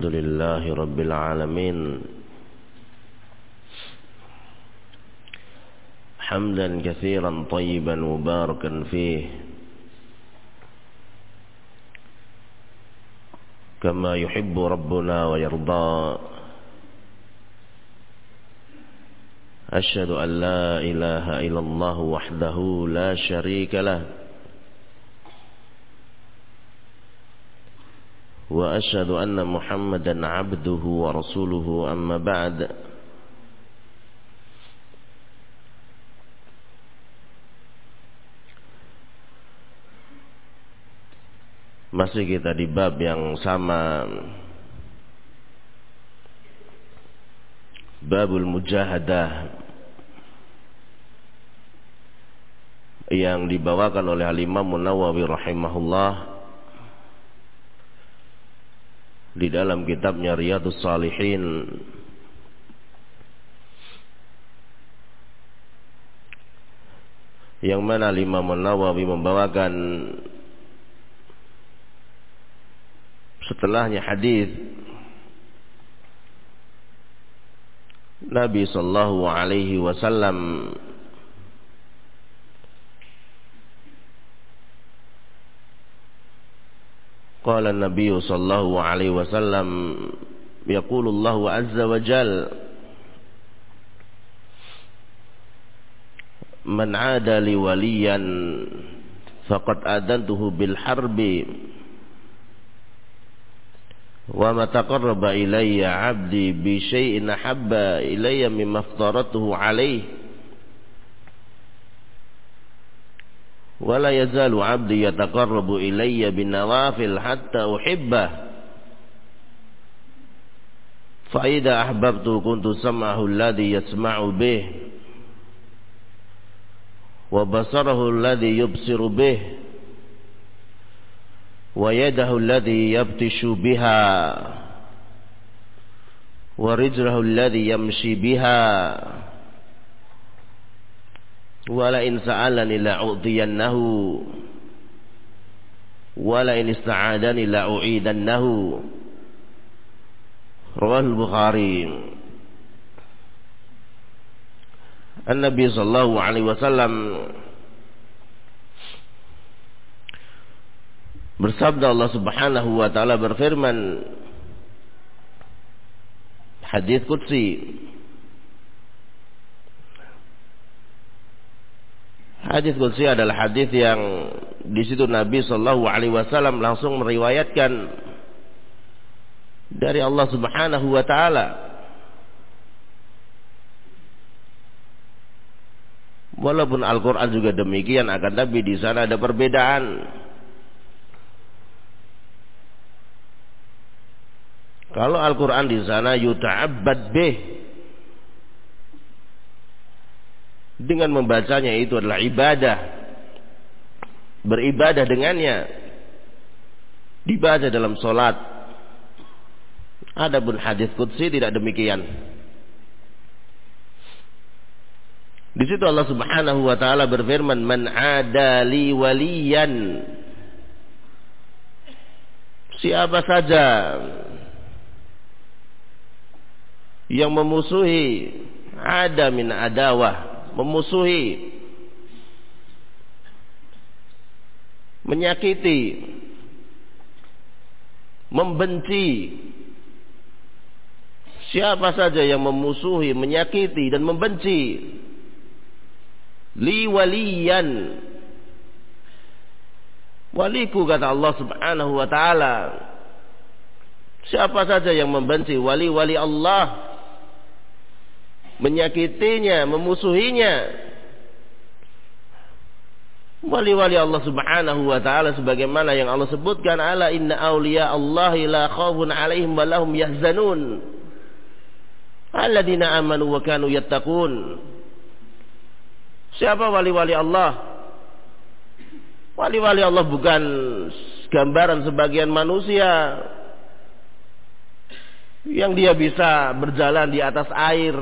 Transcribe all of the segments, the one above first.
لله رب العالمين حمدا كثيرا طيبا مباركا فيه كما يحب ربنا ويرضى. أشهد أن لا إله إلا الله وحده لا شريك له وأشهد أن محمدا عبده ورسوله. أما بعد، masih kita di bab yang sama, babul mujahadah, yang dibawakan oleh Al-Imam Nawawi rahimahullah di dalam kitabnya Riyadhus Shalihin, yang mana Imam Nawawi membawakan setelahnya hadis Nabi sallallahu alaihi wasallam qala an-nabiy sallallahu alaihi wasallam yaqulu Allah azza wa jalla man 'ada li waliyan faqad adantuhu bil harbi wa ma taqarraba ilayya 'abdi bi syai'in ahabba ilayya mimma aftaratuhu 'alayhi wa la yazalu 'abdi yataqarrabu ilayya bin nawafil hatta uhibbah fa idza ahbabtu kuntu sam'ahu alladhi yasma'u bih wa basarahu alladhi yubsiru bih wa yadahu alladhi yabtishu biha wa rijluhu alladhi yamshi biha wa la in sa'alani la'u'tiyannahu wa la in ista'adani la'u'idannahu. Rawahul Bukhari. An-Nabi sallallahu alaihi wasallam bersabda, Allah subhanahu wa ta'ala berfirman, hadis qudsi. Hadis qudsi adalah hadis yang di situ Nabi sallallahu alaihi wasallam langsung meriwayatkan dari Allah subhanahu wa ta'ala. Walaupun Al-Quran juga demikian, akan tapi di sana ada perbedaan. Kalau Al-Quran di sana yuta'abbad bih, dengan membacanya itu adalah ibadah, beribadah dengannya, dibaca dalam solat. Adapun hadis qudsi tidak demikian. Di situ Allah Subhanahu wa taala berfirman, "Man 'ada li waliyan." Siapa saja yang memusuhi, ada min adawah, memusuhi, menyakiti, membenci. Siapa saja yang memusuhi, menyakiti dan membenci li waliyan, waliku, kata Allah subhanahu wa ta'ala. Siapa saja yang membenci wali-wali Allah, menyakitinya, memusuhinya, wali-wali Allah subhanahu wa ta'ala, sebagaimana yang Allah sebutkan, ala inna awliya Allahi la khawfun alaihim wa lahum yahzanun alladzina amanu wa kanu yattaqun. Siapa wali-wali Allah? Wali-wali Allah bukan gambaran sebagian manusia yang dia bisa berjalan di atas air,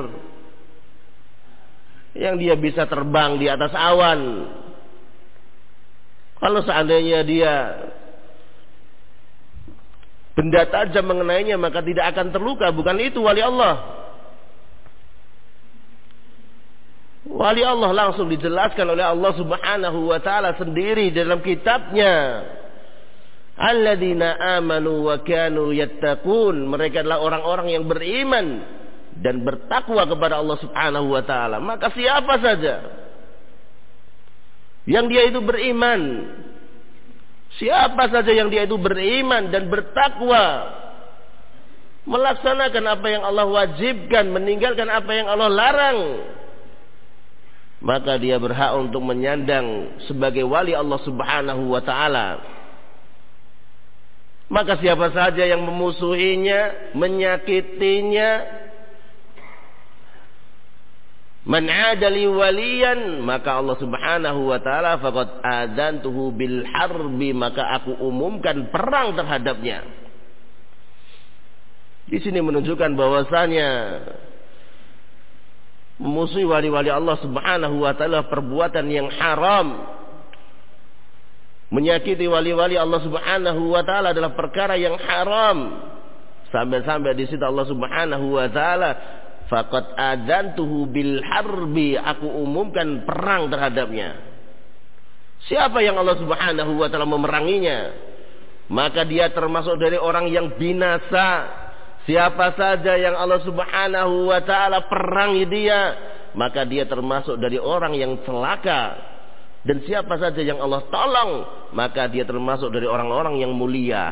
yang dia bisa terbang di atas awan. Kalau seandainya dia benda tajam mengenainya maka tidak akan terluka. Bukan itu wali Allah. Wali Allah langsung dijelaskan oleh Allah Subhanahu wa taala sendiri dalam kitabnya. Alladzina amanu wa kanu yattaqun. Mereka adalah orang-orang yang beriman dan bertakwa kepada Allah Subhanahu wa taala. Maka siapa saja yang dia itu beriman, siapa saja yang dia itu beriman dan bertakwa, melaksanakan apa yang Allah wajibkan, meninggalkan apa yang Allah larang, maka dia berhak untuk menyandang sebagai wali Allah Subhanahu wa taala. Maka siapa saja yang memusuhinya, menyakitinya, man 'adali waliyan, maka Allah Subhanahu wa taala faqad adantuhu bil harbi, maka aku umumkan perang terhadapnya. Di sini menunjukkan bahwasanya memusuhi wali-wali Allah Subhanahu wa taala perbuatan yang haram. Menyakiti wali-wali Allah Subhanahu wa taala adalah perkara yang haram. Sampai-sampai di situ Allah Subhanahu wa taala faqad adantuhu bil harbi, aku umumkan perang terhadapnya. Siapa yang Allah Subhanahu wa taala memeranginya, maka dia termasuk dari orang yang binasa. Siapa saja yang Allah Subhanahu wa taala perangi dia, maka dia termasuk dari orang yang celaka. Dan siapa saja yang Allah tolong, maka dia termasuk dari orang-orang yang mulia.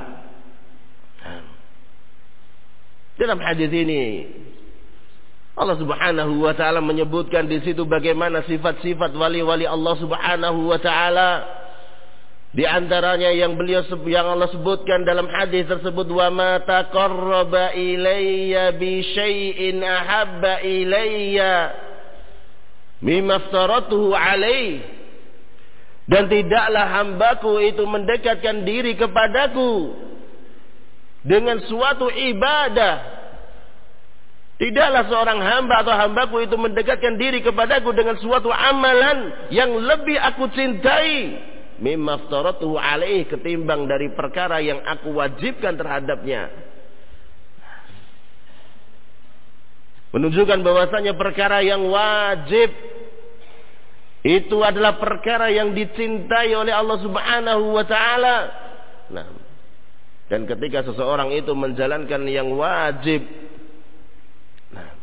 Dalam hadis ini Allah Subhanahu wa taala menyebutkan di situ bagaimana sifat-sifat wali-wali Allah Subhanahu wa taala. Di antaranya yang Allah sebutkan dalam hadis tersebut, wa ma taqarraba ilayya bi syai'in ahabba ilayya mimma aftaratuhu alaihi. Dan tidaklah hambaku itu mendekatkan diri kepadaku dengan suatu ibadah. Tidaklah seorang hamba atau hambaku itu mendekatkan diri kepadaku dengan suatu amalan yang lebih aku cintai mimma aftaratuhu alaih, ketimbang dari perkara yang aku wajibkan terhadapnya. Menunjukkan bahwasanya perkara yang wajib itu adalah perkara yang dicintai oleh Allah Subhanahu wa taala. Nah, dan ketika seseorang itu menjalankan yang wajib, nah,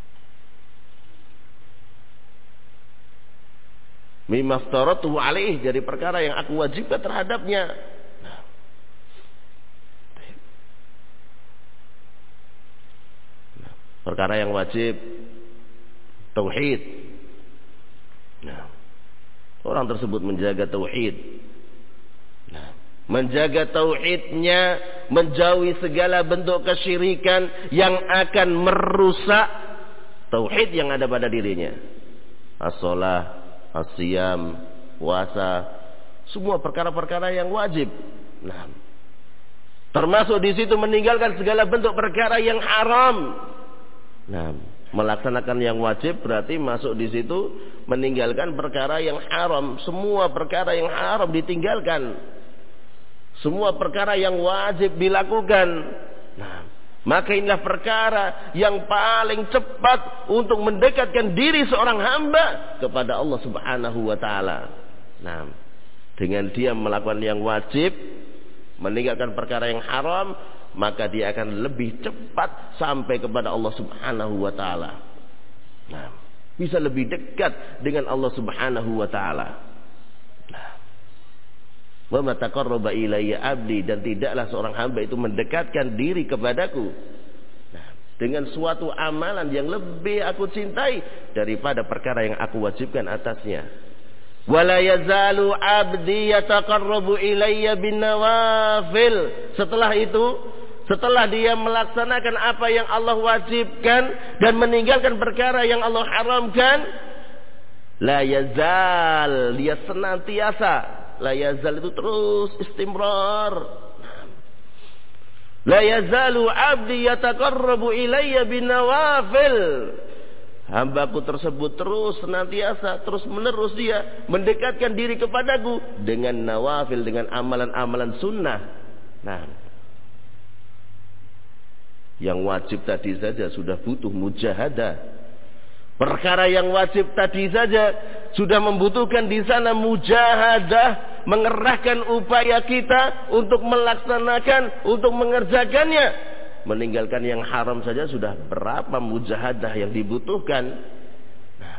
mimma aftaratuhu alaih, dari perkara yang aku wajibkan terhadapnya. Nah, perkara yang wajib tauhid. Nah, orang tersebut menjaga tauhid. Nah, menjaga tauhidnya, menjauhi segala bentuk kesyirikan yang akan merusak tauhid yang ada pada dirinya. As-shalah, as-siyam, puasa, semua perkara-perkara yang wajib. Nah, termasuk di situ meninggalkan segala bentuk perkara yang haram. Nah, melaksanakan yang wajib berarti masuk di situ meninggalkan perkara yang haram. Semua perkara yang haram ditinggalkan. Semua perkara yang wajib dilakukan. Nah, maka inilah perkara yang paling cepat untuk mendekatkan diri seorang hamba kepada Allah Subhanahu wa taala. Nah, dengan dia melakukan yang wajib, meninggalkan perkara yang haram, maka dia akan lebih cepat sampai kepada Allah Subhanahu wa taala. Nah, bisa lebih dekat dengan Allah Subhanahu wa taala. Nah, wa ma taqarraba ilayya 'abdi, dan tidaklah seorang hamba itu mendekatkan diri kepadaku, nah, dengan suatu amalan yang lebih aku cintai daripada perkara yang aku wajibkan atasnya. Wala yazalu 'abdi yataqarrabu ilayya bin nawafil. Setelah itu, setelah dia melaksanakan apa yang Allah wajibkan dan meninggalkan perkara yang Allah haramkan, la yazal, dia senantiasa, la yazal itu terus istimrar. La yazalu 'abdi yataqarrabu ilayya bin nawafil. Hambaku tersebut terus senantiasa, terus menerus dia mendekatkan diri kepadaku dengan nawafil, dengan amalan-amalan sunnah. Nah, Yang wajib tadi saja sudah butuh mujahadah. Perkara yang wajib tadi saja sudah membutuhkan di sana mujahadah, mengerahkan upaya kita untuk melaksanakan, untuk mengerjakannya. Meninggalkan yang haram saja sudah berapa mujahadah yang dibutuhkan. Nah,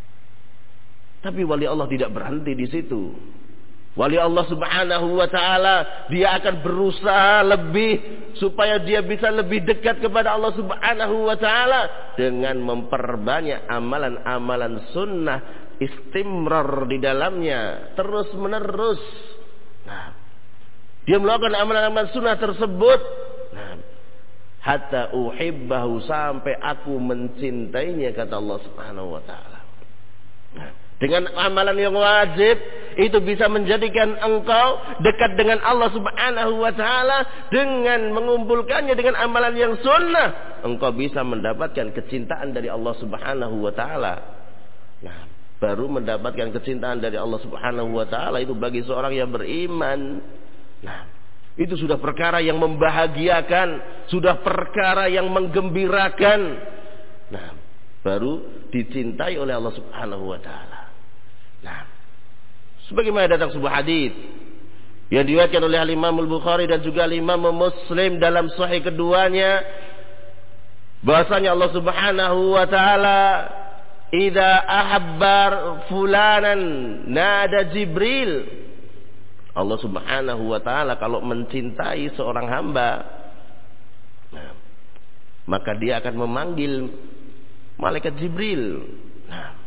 tapi wali Allah tidak berhenti di situ. Wali Allah subhanahu wa ta'ala, dia akan berusaha lebih supaya dia bisa lebih dekat kepada Allah subhanahu wa ta'ala dengan memperbanyak amalan-amalan sunnah, istimrar di dalamnya, terus menerus. Nah, dia melakukan amalan-amalan sunnah tersebut, nah, hatta uhibbahu, sampai aku mencintainya, kata Allah subhanahu wa ta'ala. Nah, dengan amalan yang wajib itu bisa menjadikan engkau dekat dengan Allah subhanahu wa ta'ala. Dengan mengumpulkannya dengan amalan yang sunnah, engkau bisa mendapatkan kecintaan dari Allah subhanahu wa ta'ala. Nah, baru mendapatkan kecintaan dari Allah subhanahu wa ta'ala itu bagi seorang yang beriman. Nah, itu sudah perkara yang membahagiakan, sudah perkara yang menggembirakan. Nah, baru dicintai oleh Allah subhanahu wa ta'ala. Nah, sebagaimana datang sebuah hadis yang diriwayatkan oleh Imam Al-Bukhari dan juga Imam Muslim dalam sahih keduanya, bahwasanya Allah Subhanahu wa taala idza ahabbar fulanan nada Jibril. Allah Subhanahu wa taala kalau mencintai seorang hamba, nah, maka dia akan memanggil malaikat Jibril. Nah,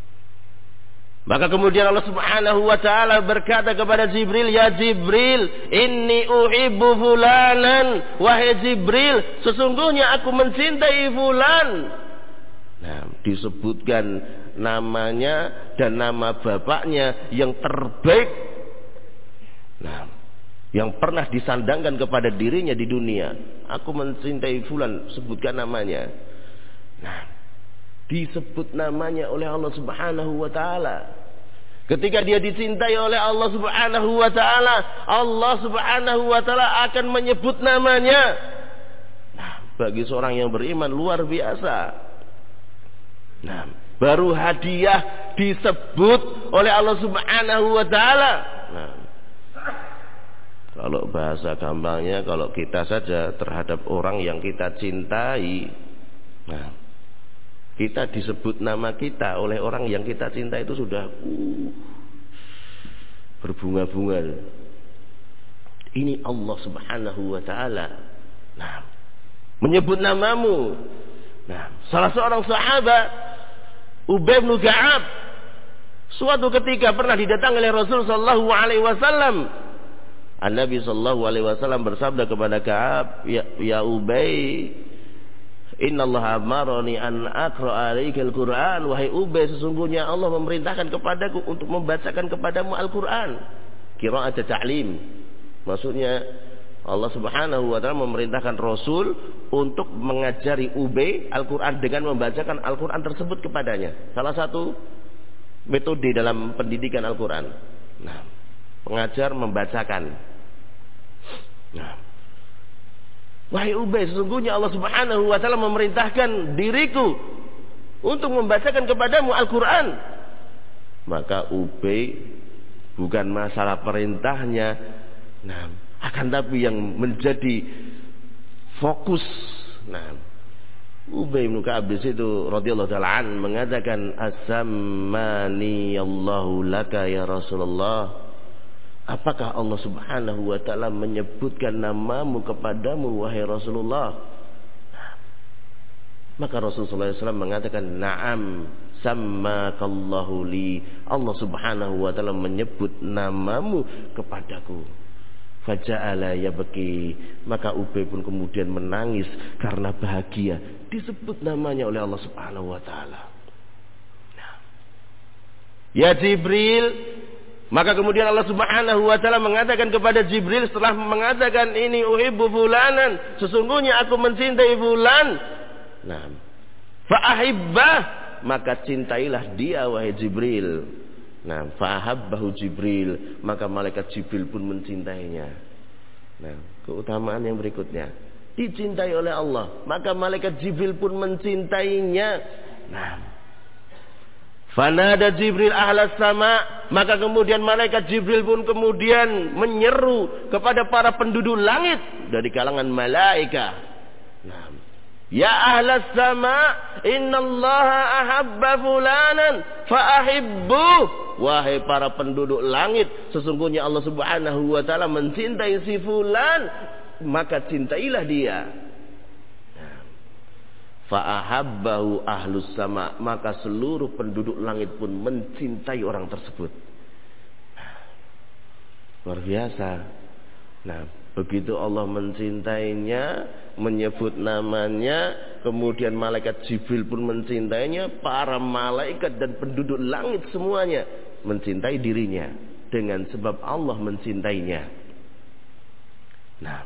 maka kemudian Allah Subhanahu wa taala berkata kepada Jibril, "Ya Jibril, inni uhibbu fulanan." Wahai Jibril, sesungguhnya aku mencintai fulan. Nah, disebutkan namanya dan nama bapaknya yang terbaik. Nah, yang pernah disandangkan kepada dirinya di dunia. Aku mencintai fulan, sebutkan namanya. Nah, disebut namanya oleh Allah Subhanahu wa taala. Ketika dia dicintai oleh Allah Subhanahu wa taala, Allah Subhanahu wa taala akan menyebut namanya. Nah, bagi seorang yang beriman luar biasa. Nah, baru hadiah disebut oleh Allah Subhanahu wa taala. Nah, kalau bahasa gampangnya, kalau kita saja terhadap orang yang kita cintai, nah, kita disebut nama kita oleh orang yang kita cinta itu sudah berbunga-bunga. Ini Allah Subhanahu wa taala. Nah, menyebut namamu. Nah, salah seorang sahabat Ubay bin Ka'ab suatu ketika pernah didatangi oleh Rasul sallallahu alaihi wasallam. An-Nabi sallallahu alaihi wasallam bersabda kepada Ka'ab, "Ya Ubay, Innallaha amarani an aqra 'alaikal Qur'an." Wahai Ubay, sesungguhnya Allah memerintahkan kepadaku untuk membacakan kepadamu Al-Qur'an. Qira'at ta'lim. Maksudnya Allah Subhanahu wa taala memerintahkan Rasul untuk mengajari Ubay Al-Qur'an dengan membacakan Al-Qur'an tersebut kepadanya. Salah satu metode dalam pendidikan Al-Qur'an. Nah, pengajar membacakan. Nah, wahai Ubay, sesungguhnya Allah Subhanahu wa taala memerintahkan diriku untuk membacakan kepadamu Al-Qur'an. Maka Ubay bukan masalah perintahnya, nah, akan tapi yang menjadi fokus. Nah, Ubay bin Ka'ab itu radhiyallahu ta'ala an mengatakan, "As-sammani Allahu laka ya Rasulullah." Apakah Allah Subhanahu wa taala menyebutkan namamu kepadamu wahai Rasulullah? Maka Rasulullah SAW mengatakan, "Na'am, sammakallahu li." Allah Subhanahu wa taala menyebut namamu kepadaku. Faja'ala yabki. Maka Ubay pun kemudian menangis karena bahagia disebut namanya oleh Allah Subhanahu wa taala. Ya Jibril. Maka kemudian Allah Subhanahu wa taala mengatakan kepada Jibril setelah mengatakan, "Ini uhibbu fulanan." Sesungguhnya aku mencintai fulan. Nah, fa'ahibbah, maka cintailah dia wahai Jibril. Nah, fa'ahabbahu Jibril, maka malaikat Jibril pun mencintainya. Nah, keutamaan yang berikutnya. dicintai oleh Allah, maka malaikat Jibril pun mencintainya. Nah, fanada Jibril ahlas sama, maka kemudian malaikat Jibril pun kemudian menyeru kepada para penduduk langit dari kalangan malaikat. Nah, ya ahlas sama, innallaha ahabba fulanan faahibbu. Wahai para penduduk langit, sesungguhnya Allah Subhanahu wa taala mencintai si fulan, maka cintailah dia. Fa'ahabbahu ahlus sama, maka seluruh penduduk langit pun mencintai orang tersebut. Luar biasa. Nah, begitu Allah mencintainya, menyebut namanya, kemudian malaikat Jibril pun mencintainya, para malaikat dan penduduk langit semuanya mencintai dirinya dengan sebab Allah mencintainya. Nah,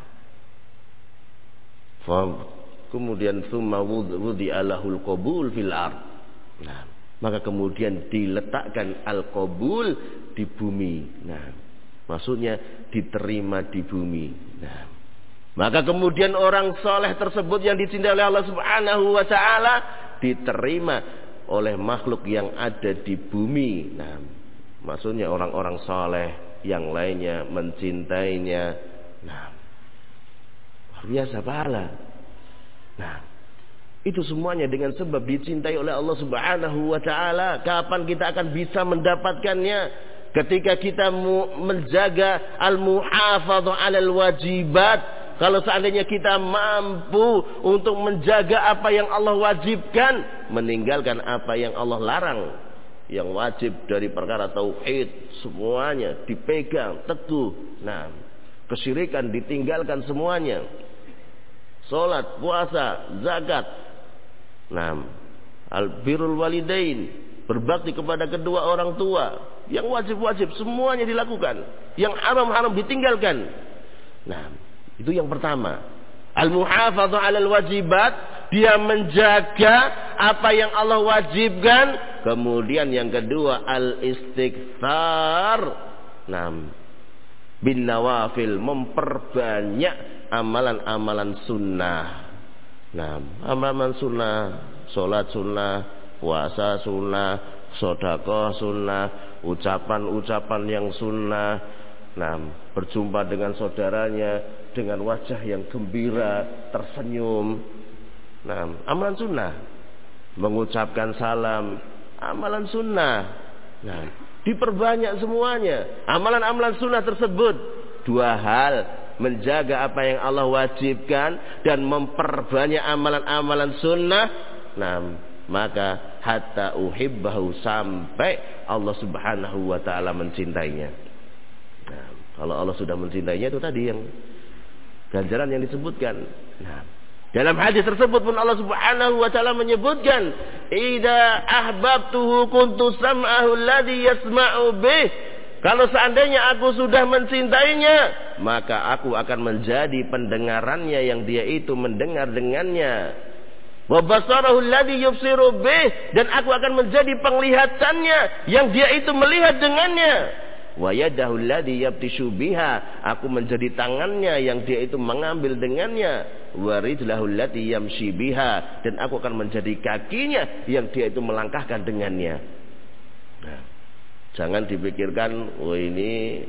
kemudian summa wudi'a lahul qabul fil ard. Nah, maka kemudian diletakkan al-qabul di bumi. Nah, maksudnya diterima di bumi. Nah, maka kemudian orang soleh tersebut yang dicintai oleh Allah Subhanahu wa taala diterima oleh makhluk yang ada di bumi. Nah, maksudnya orang-orang soleh yang lainnya mencintainya. Nah, luar biasa pahala. Nah, itu semuanya dengan sebab dicintai oleh Allah Subhanahu wa taala. Kapan kita akan bisa mendapatkannya? Ketika kita menjaga al-muhafadzah 'alal wajibat. Kalau seandainya kita mampu untuk menjaga apa yang Allah wajibkan, meninggalkan apa yang Allah larang. Yang wajib dari perkara tauhid semuanya dipegang teguh. Nah, kesyirikan ditinggalkan semuanya. Salat, puasa, zakat. Nah, al-birrul walidain, berbakti kepada kedua orang tua. Yang wajib-wajib semuanya dilakukan. Yang haram-haram ditinggalkan. Nah, itu yang pertama. Al-muhafadzah 'alal wajibat, dia menjaga apa yang Allah wajibkan. Kemudian yang kedua, al-istighfar. Nah, bin nawafil, memperbanyak amalan-amalan sunnah. Nah, amalan sunnah, sholat sunnah, puasa sunnah, sedekah sunnah, ucapan-ucapan yang sunnah. Nah, berjumpa dengan saudaranya dengan wajah yang gembira, tersenyum. Nah, amalan sunnah. Mengucapkan salam, amalan sunnah. Nah, diperbanyak semuanya. Amalan-amalan sunnah tersebut. Dua hal, menjaga apa yang Allah wajibkan dan memperbanyak amalan-amalan sunnah. Nah, maka hatta uhibbahu, sampai Allah Subhanahu wa taala mencintainya. Nah, kalau Allah sudah mencintainya, itu tadi yang ganjaran yang disebutkan. Nah, dalam hadis tersebut pun Allah Subhanahu wa taala menyebutkan, "Idza ahbabtuhu kuntu sam'ahu alladhi yasma'u bih." Kalau seandainya aku sudah mencintainya, maka aku akan menjadi pendengarannya yang dia itu mendengar dengannya. Wa basarahu alladhi yubsiru bih, dan aku akan menjadi penglihatannya yang dia itu melihat dengannya. Wa yadahu alladhi yabtishu biha, aku menjadi tangannya yang dia itu mengambil dengannya. Wa rijlahu allati yamshi biha, dan aku akan menjadi kakinya yang dia itu melangkahkan dengannya. Nah, jangan dipikirkan, oh ini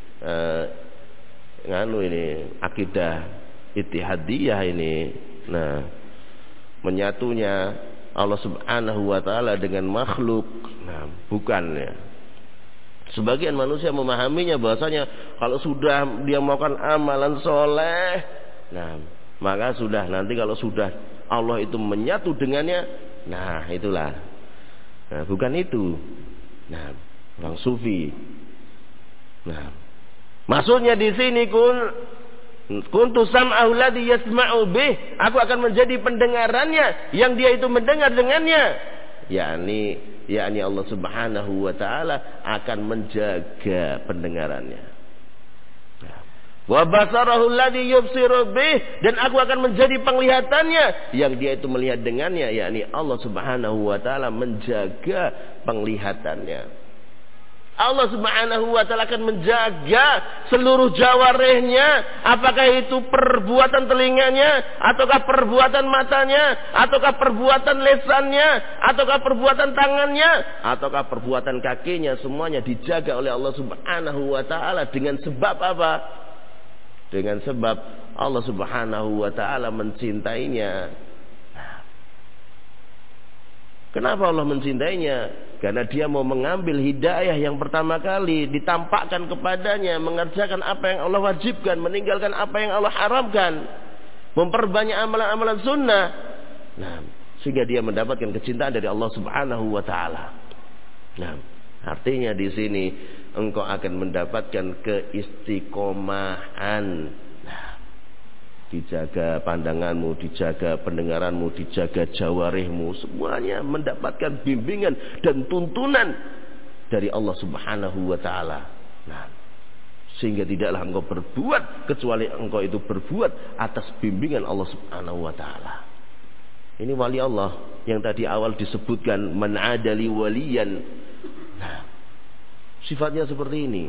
ini akidah ittihadiyah ini. Nah, menyatunya Allah Subhanahu wa taala dengan makhluk. Nah, bukan ya. Sebagian manusia memahaminya bahwasanya kalau sudah dia melakukan amalan soleh, nah, maka sudah, nanti kalau sudah Allah itu menyatu dengannya, nah itulah. Nah, bukan itu. Nah, orang sufi. Nah, maksudnya di sini kuntu sam'ahu alladhi yasma'u bih, aku akan menjadi pendengarannya yang dia itu mendengar dengannya. yakni Allah Subhanahu wa taala akan menjaga pendengarannya. Wa basarahu alladhi yubsiru bih, dan aku akan menjadi penglihatannya yang dia itu melihat dengannya, yakni Allah Subhanahu wa taala menjaga penglihatannya. Allah Subhanahu wa taala akan menjaga seluruh jawarihnya, apakah itu perbuatan telinganya, ataukah perbuatan matanya, ataukah perbuatan lesannya, ataukah perbuatan tangannya, ataukah perbuatan kakinya, semuanya dijaga oleh Allah Subhanahu wa taala. Dengan sebab apa? Dengan sebab Allah Subhanahu wa taala mencintainya. Kenapa Allah mencintainya? Karena dia mau mengambil hidayah yang pertama kali ditampakkan kepadanya, mengerjakan apa yang Allah wajibkan, meninggalkan apa yang Allah haramkan, memperbanyak amalan-amalan sunnah. Nah, sehingga dia mendapatkan kecintaan dari Allah Subhanahu wa taala. Nah, artinya di sini engkau akan mendapatkan keistiqomahan. Dijaga pandanganmu, dijaga pendengaranmu, dijaga jawarihmu, semuanya mendapatkan bimbingan dan tuntunan dari Allah Subhanahu wa taala. Nah, sehingga tidaklah engkau berbuat kecuali engkau itu berbuat atas bimbingan Allah Subhanahu wa taala. Ini wali Allah yang tadi awal disebutkan, man adali waliyan. Nah, sifatnya seperti ini.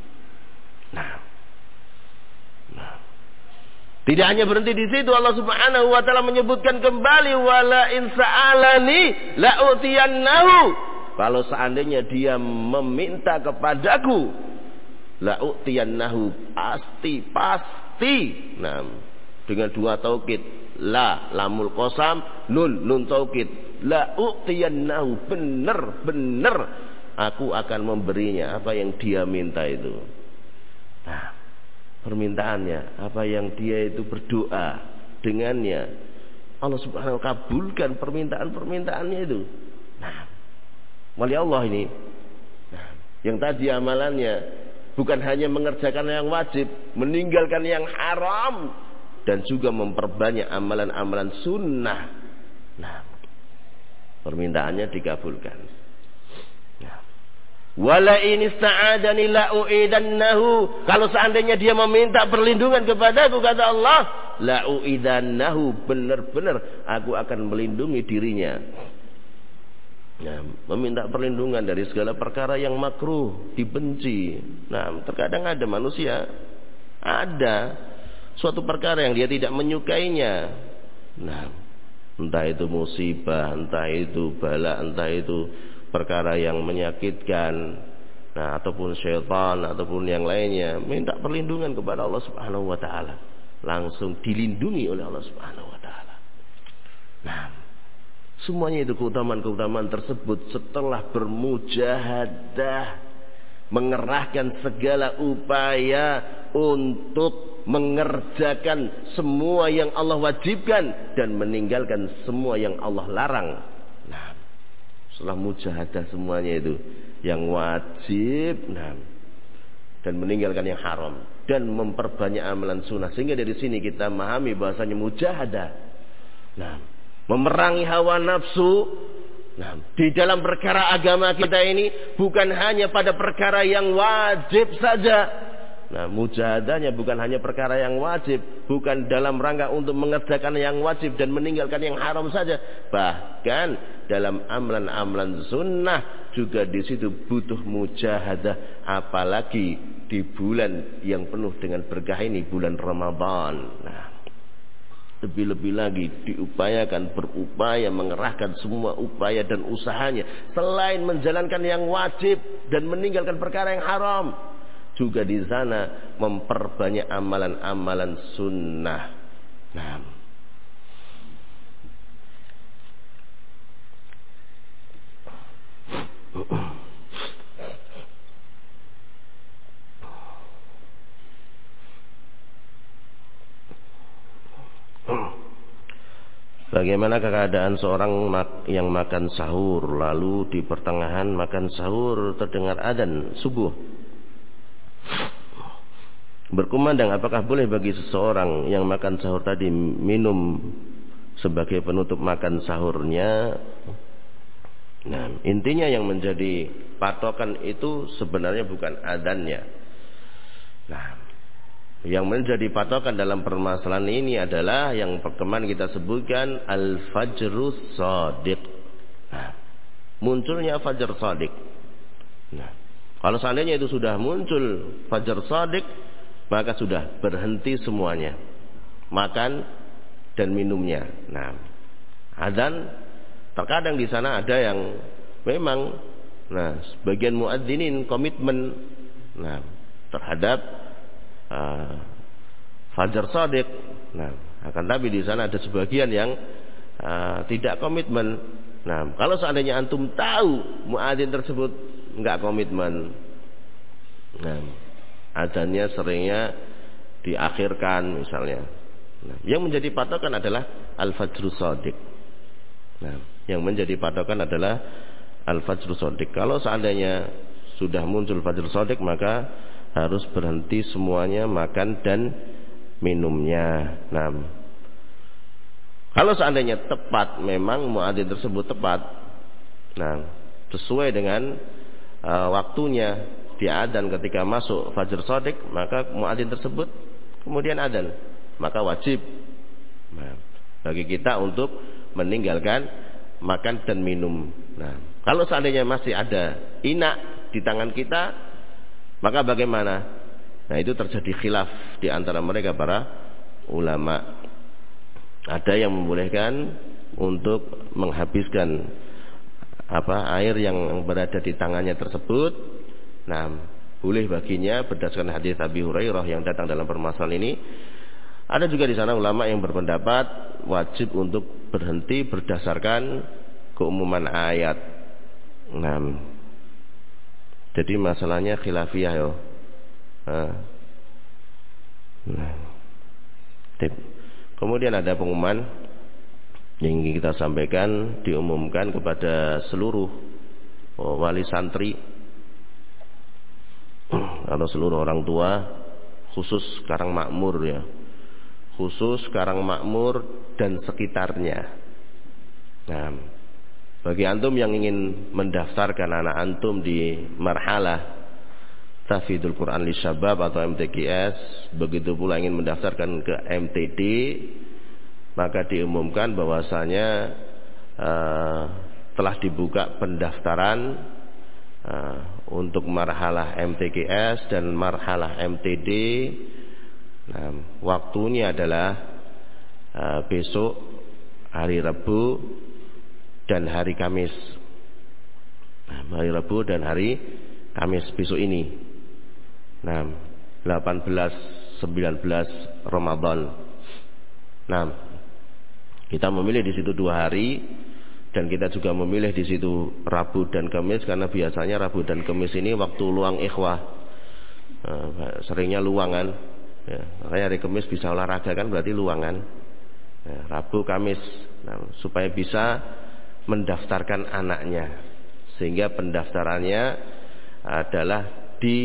Tidak hanya berhenti di situ, Allah Subhanahu wa taala menyebutkan kembali, wala in sa'alani la'utiyannahu. Kalau seandainya dia meminta kepadaku, la'utiyannahu, pasti. Nah, dengan dua taukid, lamul qasam, nun taukid, la'utiyannahu, benar aku akan memberinya apa yang dia minta itu. Nah, permintaannya, apa yang dia itu berdoa dengannya, Allah Subhanahu wa taala kabulkan permintaannya itu. Nah, wali Allah ini, yang tadi amalannya bukan hanya mengerjakan yang wajib, meninggalkan yang haram, dan juga memperbanyak amalan-amalan sunnah. Nah, permintaannya dikabulkan. Wala in ista'adani la'u'idannahu. Kalau seandainya dia meminta perlindungan kepadaku, kata Allah, la'u'idannahu, benar-benar aku akan melindungi dirinya. Nah, meminta perlindungan dari segala perkara yang makruh, dibenci. Nah, terkadang ada manusia, ada suatu perkara yang dia tidak menyukainya. Nah, entah itu musibah, entah itu bala, entah itu perkara yang menyakitkan, nah, ataupun syaitan, ataupun yang lainnya, minta perlindungan kepada Allah Subhanahu wa taala, langsung dilindungi oleh Allah Subhanahu wa taala. Nah, semuanya itu keutamaan-keutamaan tersebut setelah bermujahadah, mengerahkan segala upaya untuk mengerjakan semua yang Allah wajibkan dan meninggalkan semua yang Allah larang. Setelah mujahadah semuanya itu yang wajib, dan meninggalkan yang haram, dan memperbanyak amalan sunnah, sehingga dari sini kita memahami bahasanya mujahadah, memerangi hawa nafsu. Di dalam perkara agama kita ini bukan hanya pada perkara yang wajib saja. Mujahadahnya bukan hanya perkara yang wajib, bukan dalam rangka untuk mengerjakan yang wajib dan meninggalkan yang haram saja. Bahkan dalam amalan-amalan sunnah juga di situ butuh mujahadah, apalagi di bulan yang penuh dengan berkah ini, bulan Ramadan. Lebih-lebih lagi diupayakan, berupaya mengerahkan semua upaya dan usahanya, selain menjalankan yang wajib dan meninggalkan perkara yang haram, juga di sana memperbanyak amalan-amalan sunnah. Bagaimana keadaan seorang yang makan sahur, lalu di pertengahan makan sahur terdengar adzan subuh? Berkumandang, apakah boleh bagi seseorang yang makan sahur tadi minum sebagai penutup makan sahurnya? Intinya yang menjadi patokan itu sebenarnya bukan adzannya. Yang menjadi patokan dalam permasalahan ini adalah yang kemarin kita sebutkan, al-fajrus shadiq. Munculnya fajar shadiq. Kalau seandainya itu sudah muncul fajar shadiq, maka sudah berhenti semuanya, makan dan minumnya. Nah, adzan terkadang di sana ada yang memang, sebagian muadzinin komitmen, terhadap fajar shadiq. Akan tapi di sana ada sebagian yang tidak komitmen. Kalau seandainya antum tahu muadzin tersebut enggak komitmen, adzannya seringnya diakhirkan misalnya. Yang menjadi patokan adalah al-fajrus shadiq. Yang menjadi patokan adalah al-fajrus shadiq. Kalau seandainya sudah muncul fajr shadiq, maka harus berhenti semuanya makan dan minumnya. Kalau seandainya tepat, memang muadzin tersebut tepat, sesuai dengan waktunya dia adzan ketika masuk fajr shadiq, maka muadzin tersebut kemudian adzan, maka wajib bagi kita untuk meninggalkan makan dan minum. Kalau seandainya masih ada inak di tangan kita, maka bagaimana? Itu terjadi khilaf di antara mereka para ulama. Ada yang membolehkan untuk menghabiskan air yang berada di tangannya tersebut. Boleh baginya berdasarkan hadis Abi Hurairah yang datang dalam permasalahan ini. Ada juga di sana ulama yang berpendapat wajib untuk berhenti berdasarkan keumuman ayat. Jadi masalahnya khilafiyah yo. Kemudian ada pengumuman yang ingin kita sampaikan, diumumkan kepada seluruh wali santri atau seluruh orang tua, khusus Karangmakmur ya, khusus Karangmakmur dan sekitarnya. Bagi antum yang ingin mendaftarkan anak antum di marhalah Tahfidzul Quran Lisyabab atau MTQS, begitu pula ingin mendaftarkan ke MTD, maka diumumkan bahwasanya telah dibuka pendaftaran untuk marhalah MTQS dan marhalah MTD. Waktunya adalah besok hari Rabu dan hari Kamis. Hari Rabu dan hari Kamis besok ini. 18 19 Ramadan. Kita memilih di situ 2 hari, dan kita juga memilih di situ Rabu dan Kamis karena biasanya Rabu dan Kamis ini waktu luang ikhwah. Seringnya luangan. Makanya hari Kamis bisa olahraga kan, berarti luangan. Rabu Kamis, supaya bisa mendaftarkan anaknya, sehingga pendaftarannya adalah di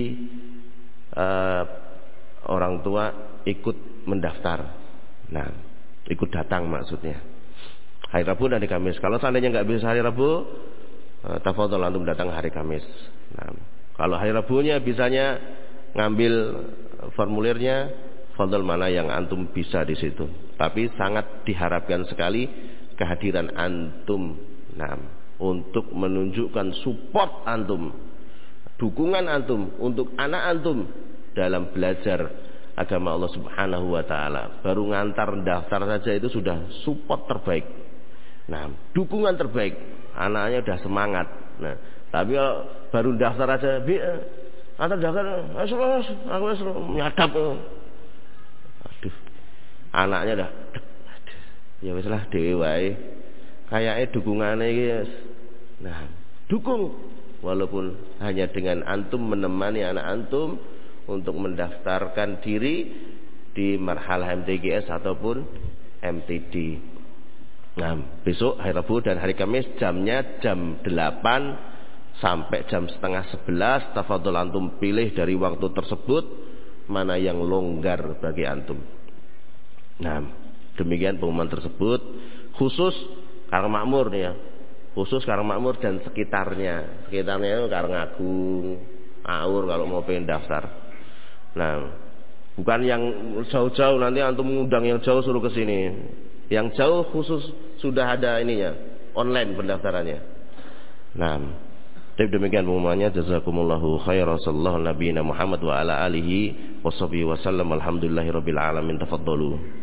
orang tua ikut mendaftar. Ikut datang maksudnya. Hari Rabu dan hari Kamis. Kalau seandainya nggak bisa hari Rabu, tafadhol antum datang hari Kamis. Kalau hari Rabunya bisanya ngambil formulirnya, fadhol mana yang antum bisa di situ. Tapi sangat diharapkan sekali kehadiran antum, untuk menunjukkan support antum, dukungan antum untuk anak antum dalam belajar agama Allah Subhanahu wa taala. Baru ngantar daftar saja itu sudah support terbaik. Dukungan terbaik. Anaknya sudah semangat. Tapi kalau baru daftar aja, antar daftar, aku nyadap. Aduh. Anaknya dah, ya wis lah dhewe wae. Kayake dukungane iki. Dukung walaupun hanya dengan antum menemani anak antum untuk mendaftarkan diri di marhalah MTQS ataupun MTD. Besok hari Rabu dan hari Kamis jamnya jam 8 sampai jam setengah 11. Tafadhol antum pilih dari waktu tersebut mana yang longgar bagi antum. Demikian pengumuman tersebut khusus Karangmakmur ya. Khusus Karangmakmur dan sekitarnya. Sekitarnya itu Karangagung, Aur kalau mau pengen daftar. Bukan yang jauh-jauh, nanti antum mengundang yang jauh suruh ke sini. Yang jauh khusus sudah ada ininya, online pendaftarannya. Tapi demikian pengumumannya. Jazakumullahu khairan. Sallallahu nabiyina Muhammad wa ala alihi wa sahbihi wa sallam. Alhamdulillahirabbil alamin. Tafadhalu.